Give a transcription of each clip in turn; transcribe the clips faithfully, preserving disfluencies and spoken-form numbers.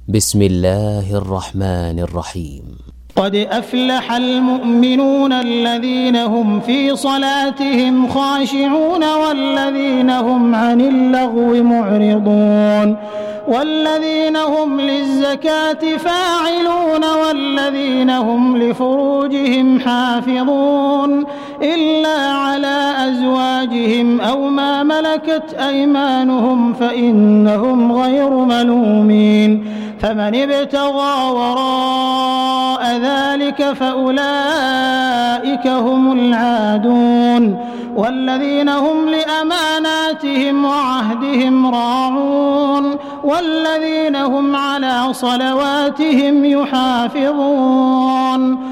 بسم الله الرحمن الرحيم. قد أفلح المؤمنون الذين هم في صلاتهم خاشعون والذين هم عن اللغو معرضون والذين هم للزكاة فاعلون والذين هم لفروجهم حافظون إلا على أزواجهم أو ما ملكت أيمانهم فإنهم غير ملومين فمن ابتغى وراء ذلك فأولئك هم العادون والذين هم لأماناتهم وعهدهم راعون والذين هم على صلواتهم يحافظون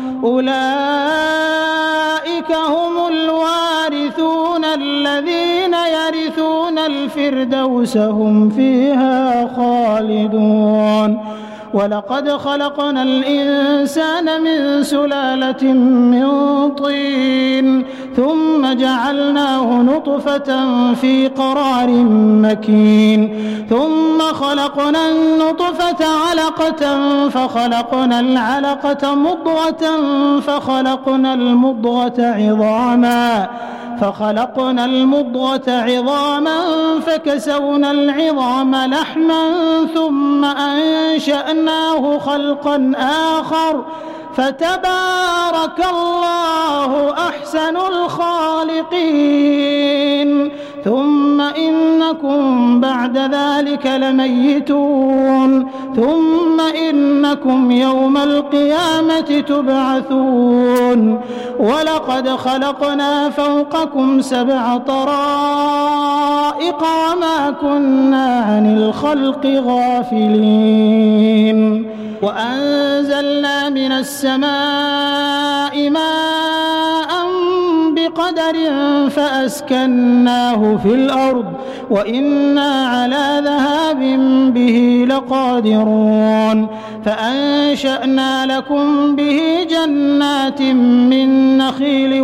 أولئك هم الوارثون الذين يرثون الفردوس هم فيها خالدون. ولقد خلقنا الإنسان من سلالة من طين ثم جعلناه نطفة في قرار مكين ثم خلقنا النطفة علقة فخلقنا العلقة مضغة فخلقنا المضغة عظاما فخلقنا المضغة عظاما فكسونا العظام لحما ثم أنشأناه خلقا آخر فتبارك الله أحسن الخالقين. ثم إنكم بعد ذلك لميتون ثم إنكم يوم القيامة تبعثون. ولقد خلقنا فوقكم سبع طرائق وما كنا عن الخلق غافلين وأنزلنا من السماء ماء بقدر فأسكناه في الأرض وإنا على ذهاب به لقادرون فأنشأنا لكم به جنات من نخيل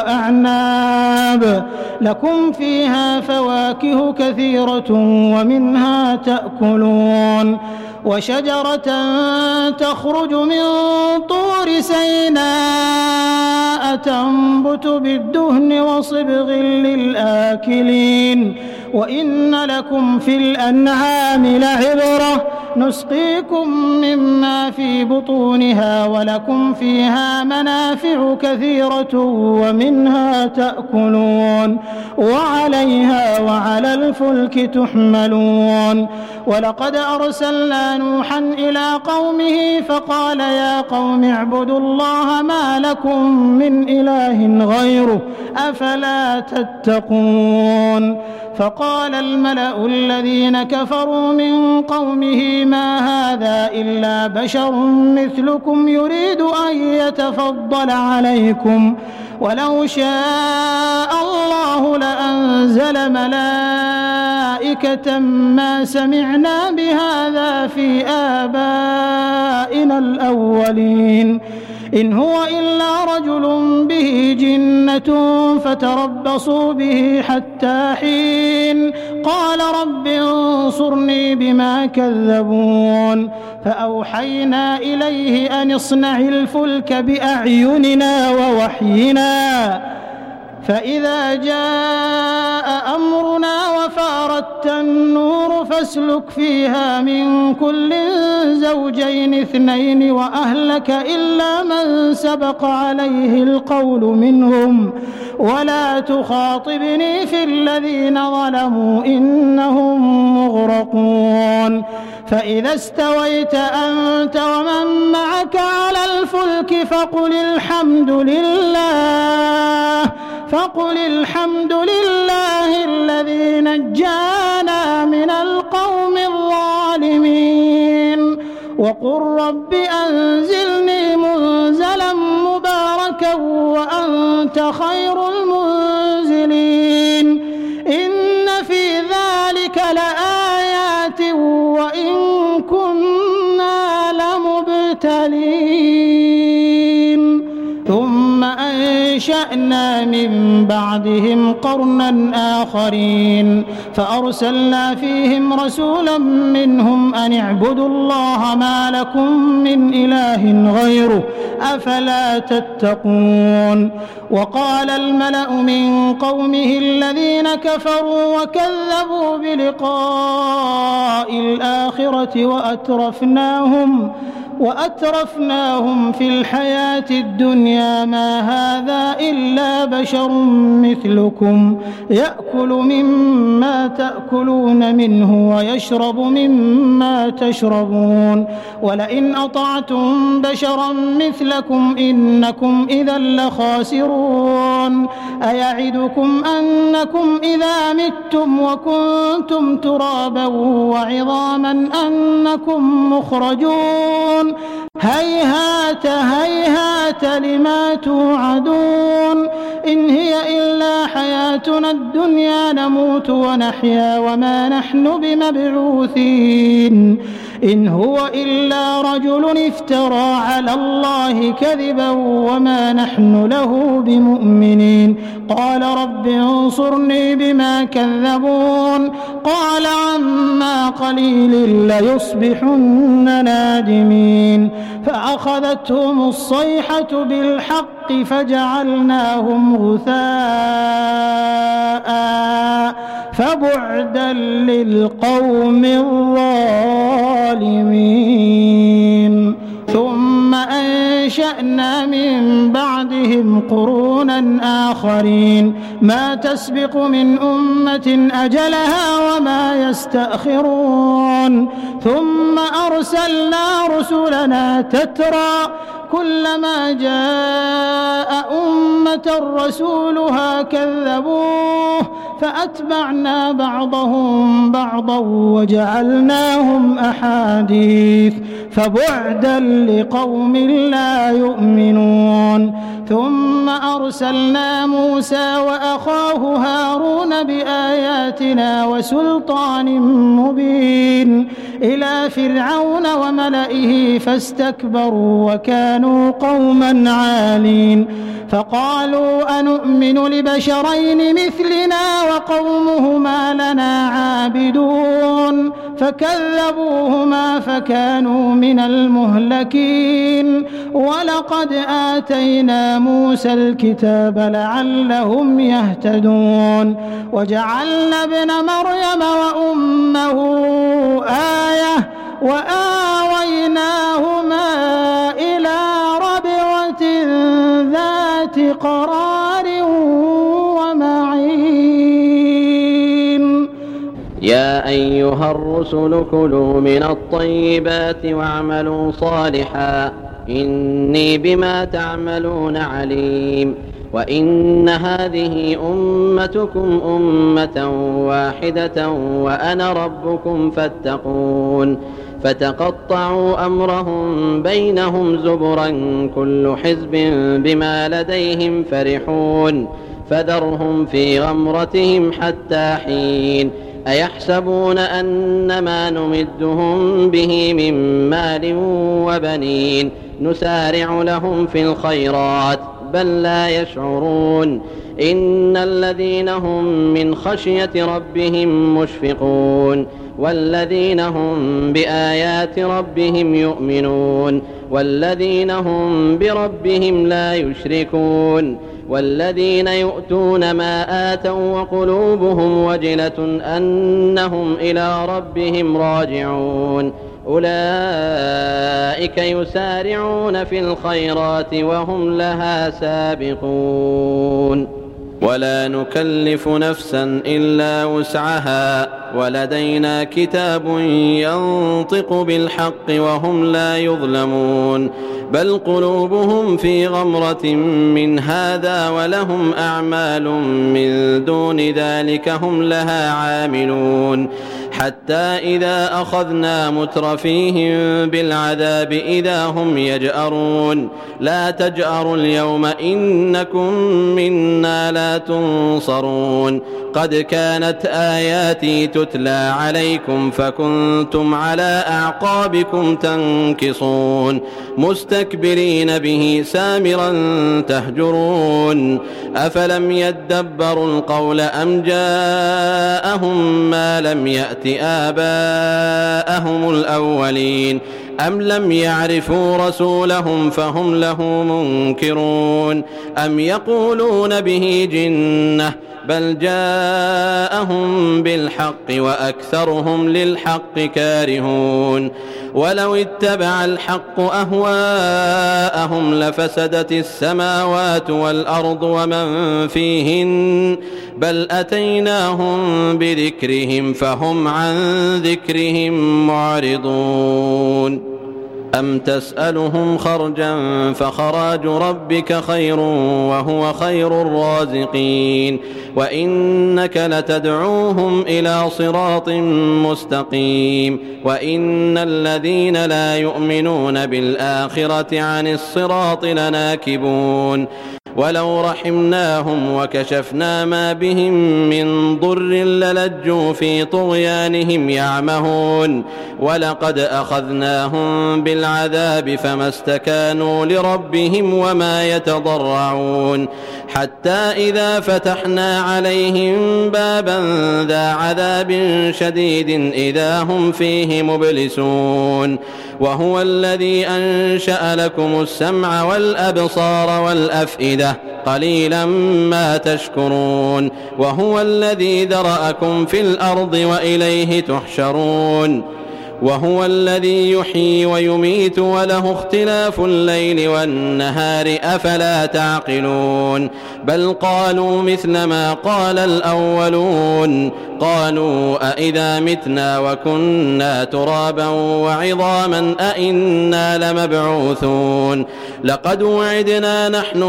وأعناب لكم فيها فواكه كثيرة ومنها تأكلون وشجرة تخرج من طور سيناء تنبت بالدهن وصبغ للآكلين وإن لكم في الأنعام لعبرة نسقيكم مما في بطونها ولكم فيها منافع كثيرة ومنها تأكلون وعليها وعلى الفلك تحملون. ولقد أرسلنا نوحا إلى قومه فقال يا قوم اعبدوا الله ما لكم من إله غيره أفلا تتقون. فقال الملأ الذين كفروا من قومه ما هذا إلا بشر مثلكم يريد أن يتفضل عليكم ولو شاء الله لأنزل ملائكة ما سمعنا بهذا في آبائنا الأولين إن هو إلا رجل به جنة فتربصوا به حتى حين قال رب انصرني بما كذبون. فأوحينا إليه أن اصنع الفلك بأعيننا ووحينا فإذا جاء أمرنا وفارت النور فاسلك فيها من كل زوجين اثنين وأهلك إلا من سبق عليه القول منهم ولا تخاطبني في الذين ظلموا إنهم مغرقون. فإذا استويت أنت ومن معك على الفلك فقل الحمد لله فقل الحمد لله الذي نجانا من القوم الظالمين وقل رب أنزلني منزلا مباركا وأنت خير المنزلين. إن في ذلك لآيات وإن كنا لمبتلين. ثم أنشأنا أنشأنا من بعدهم قرنا آخرين فأرسلنا فيهم رسولا منهم أن اعبدوا الله ما لكم من إله غيره أفلا تتقون. وقال الملأ من قومه الذين كفروا وكذبوا بلقاء الآخرة وأترفناهم وأترفناهم في الحياة الدنيا ما هذا إلا بشر مثلكم يأكل مما تأكلون منه ويشرب مما تشربون ولئن أطعتم بشرا مثلكم إنكم إذا لخاسرون. أيعدكم أنكم إذا متم وكنتم ترابا وعظاما أنكم مخرجون هيهات هيهات لما توعدون إن هي إلا حياتنا الدنيا نموت ونحيا وما نحن بمبعوثين إن هو إلا رجل افترى على الله كذبا وما نحن له بمؤمنين. قال رب انصرني بما كذبون قال عما قليل ليصبحن نادمين فأخذتهم الصيحة بالحق فجعلناهم غثاء فبعدا للقوم الظالمين. ثم أنشأنا من بعدهم قرونا آخرين ما تسبق من أمة أجلها وما يستأخرون ثم أرسلنا رسلنا تترى كلما جاء أمة رسولها كذبوه فأتبعنا بعضهم بعضا وجعلناهم أحاديث فبعدا لقوم لا يؤمنون. ثم أرسلنا موسى وأخاه هارون بآياتنا وسلطان مبين إلى فرعون وملئه فاستكبروا وكانوا قوما عالين فقالوا أنؤمن لبشرين مثلنا وقومهما لنا عابدون فكذبوهما فكانوا من المهلكين. ولقد آتينا موسى الكتاب لعلهم يهتدون وجعلنا ابن مريم وأمه آية وآويناهما إلى ربوة ذات قرار ومعين. يا أيها الرسل كلوا من الطيبات واعملوا صالحا إني بما تعملون عليم. وإن هذه أمتكم أمة واحدة وأنا ربكم فاتقون. فتقطعوا أمرهم بينهم زبرا كل حزب بما لديهم فرحون فذرهم في غمرتهم حتى حين. أيحسبون أنما نمدهم به من مال وبنين نسارع لهم في الخيرات بل لا يشعرون. إن الذين هم من خشية ربهم مشفقون والذين هم بآيات ربهم يؤمنون والذين هم بربهم لا يشركون والذين يؤتون ما آتوا وقلوبهم وجلة أنهم إلى ربهم راجعون أولئك يسارعون في الخيرات وهم لها سابقون. ولا نكلف نفسا إلا وسعها ولدينا كتاب ينطق بالحق وهم لا يظلمون. بل قلوبهم في غمرة من هذا ولهم أعمال من دون ذلك هم لها عاملون. حتى إذا أخذنا مترفيهم بالعذاب إذا هم يجأرون لا تجأروا اليوم إنكم منا لا تنصرون قد كانت آياتي تتلى عليكم فكنتم على أعقابكم تنكصون مستكبرين به سامرا تهجرون أفلم يدبروا القول أم جاءهم ما لم يأت آباءهم الأولين أم لم يعرفوا رسولهم فهم له منكرون أم يقولون به جنة بل جاءهم بالحق وأكثرهم للحق كارهون ولو اتبع الحق أهواءهم لفسدت السماوات والأرض ومن فيهن بل أتيناهم بذكرهم فهم عن ذكرهم معرضون أم تسألهم خرجا فخراج ربك خير وهو خير الرازقين وإنك لتدعوهم إلى صراط مستقيم وإن الذين لا يؤمنون بالآخرة عن الصراط لناكبون ولو رحمناهم وكشفنا ما بهم من ضر للجوا في طغيانهم يعمهون ولقد أخذناهم بالعذاب فما استكانوا لربهم وما يتضرعون حتى إذا فتحنا عليهم بابا ذا عذاب شديد إذا هم فيه مبلسون وهو الذي أنشأ لكم السمع والأبصار والأفئدة قليلا ما تشكرون وهو الذي ذرأكم في الأرض وإليه تحشرون وهو الذي يحيي ويميت وله اختلاف الليل والنهار أفلا تعقلون بل قالوا مثل ما قال الأولون قالوا أئذا متنا وكنا ترابا وعظاما أئنا لمبعوثون لقد وعدنا نحن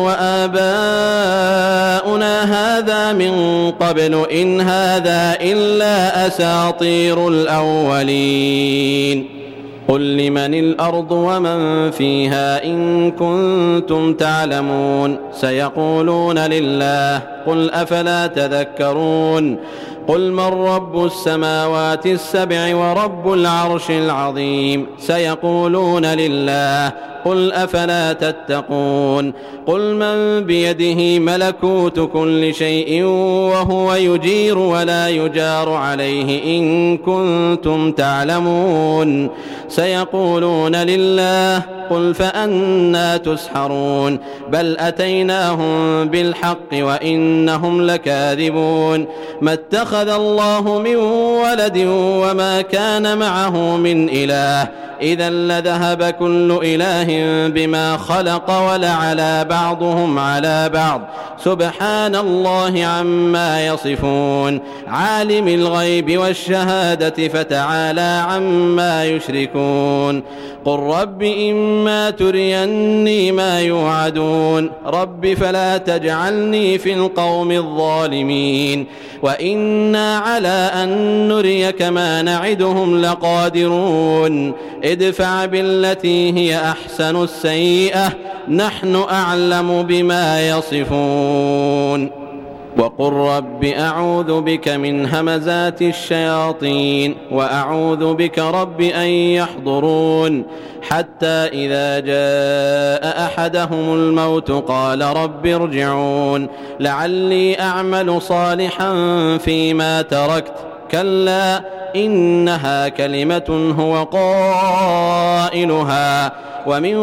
وآباؤنا هذا من قبل إن هذا إلا أساطير الأولين قل لمن الأرض ومن فيها إن كنتم تعلمون سيقولون لله قل أفلا تذكرون قل من رب السماوات السبع ورب العرش العظيم سيقولون لله قل أفلا تتقون قل من بيده ملكوت كل شيء وهو يجير ولا يجار عليه إن كنتم تعلمون سيقولون لله قل فأنى تسحرون بل أتيناهم بالحق وإنهم لكاذبون ما اتخذ الله من ولد وما كان معه من إله إذا لذهب كل إله بما خلق ولعلى بعضهم على بعض سبحان الله عما يصفون عالم الغيب والشهادة فتعالى عما يشركون قل رب إما تريني ما يوعدون رب فلا تجعلني في القوم الظالمين وإنا على أن نريك ما نعدهم لقادرون ادفع بالتي هي أحسن السيئة نحن أعلم بما يصفون وقل رب أعوذ بك من همزات الشياطين وأعوذ بك رب أن يحضرون حتى إذا جاء أحدهم الموت قال رب ارجعون لعلي أعمل صالحا فيما تركت كلا إنها كلمة هو قائلها ومن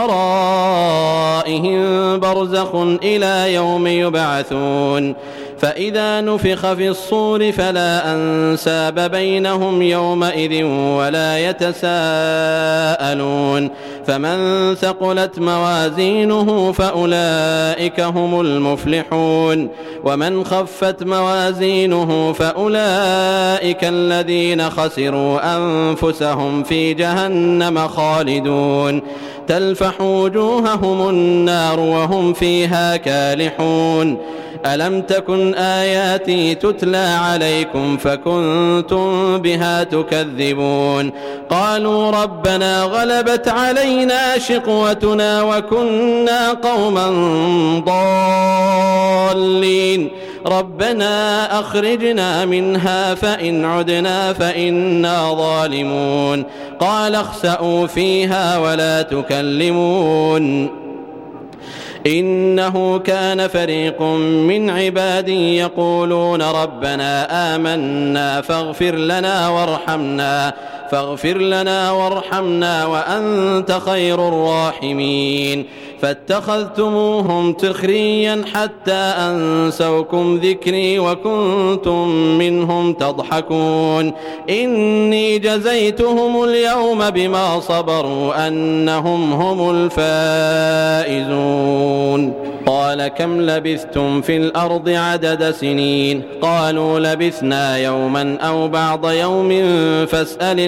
ورائهم برزخ إلى يوم يبعثون فإذا نفخ في الصور فلا أنساب بينهم يومئذ ولا يتساءلون فمن ثقلت موازينه فأولئك هم المفلحون ومن خفت موازينه فأولئك الذين خسروا أنفسهم في جهنم خالدون تلفح وجوههم النار وهم فيها كالحون ألم تكن آياتي تتلى عليكم فكنتم بها تكذبون قالوا ربنا غلبت علينا شقوتنا وكنا قوما ضالين ربنا أخرجنا منها فإن عدنا فإنا ظالمون قال اخسئوا فيها ولا تكلمون إنه كان فريق من عبادي يقولون ربنا آمنا فاغفر لنا وارحمنا فاغفر لنا وارحمنا وأنت خير الراحمين فاتخذتموهم سخريا حتى أنسوكم ذكري وكنتم منهم تضحكون إني جزيتهم اليوم بما صبروا أنهم هم الفائزون قال كم لبثتم في الأرض عدد سنين قالوا لبثنا يوما أو بعض يوم فاسأل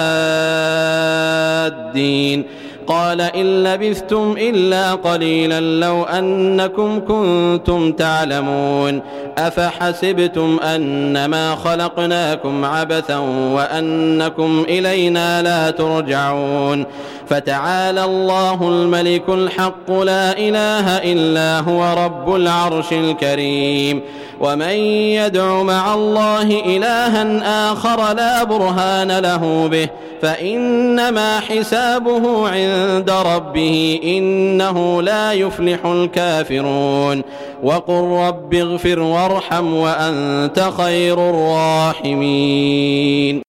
العادين قال إن لبثتم إلا قليلا لو أنكم كنتم تعلمون أفحسبتم أنما خلقناكم عبثا وأنكم إلينا لا ترجعون فتعالى الله الملك الحق لا إله إلا هو رب العرش الكريم ومن يدع مع الله إلها آخر لا برهان له به فإنما حسابه عند ربه إنه لا يفلح الكافرون وقل رب اغفر وارحم وأنت خير الراحمين.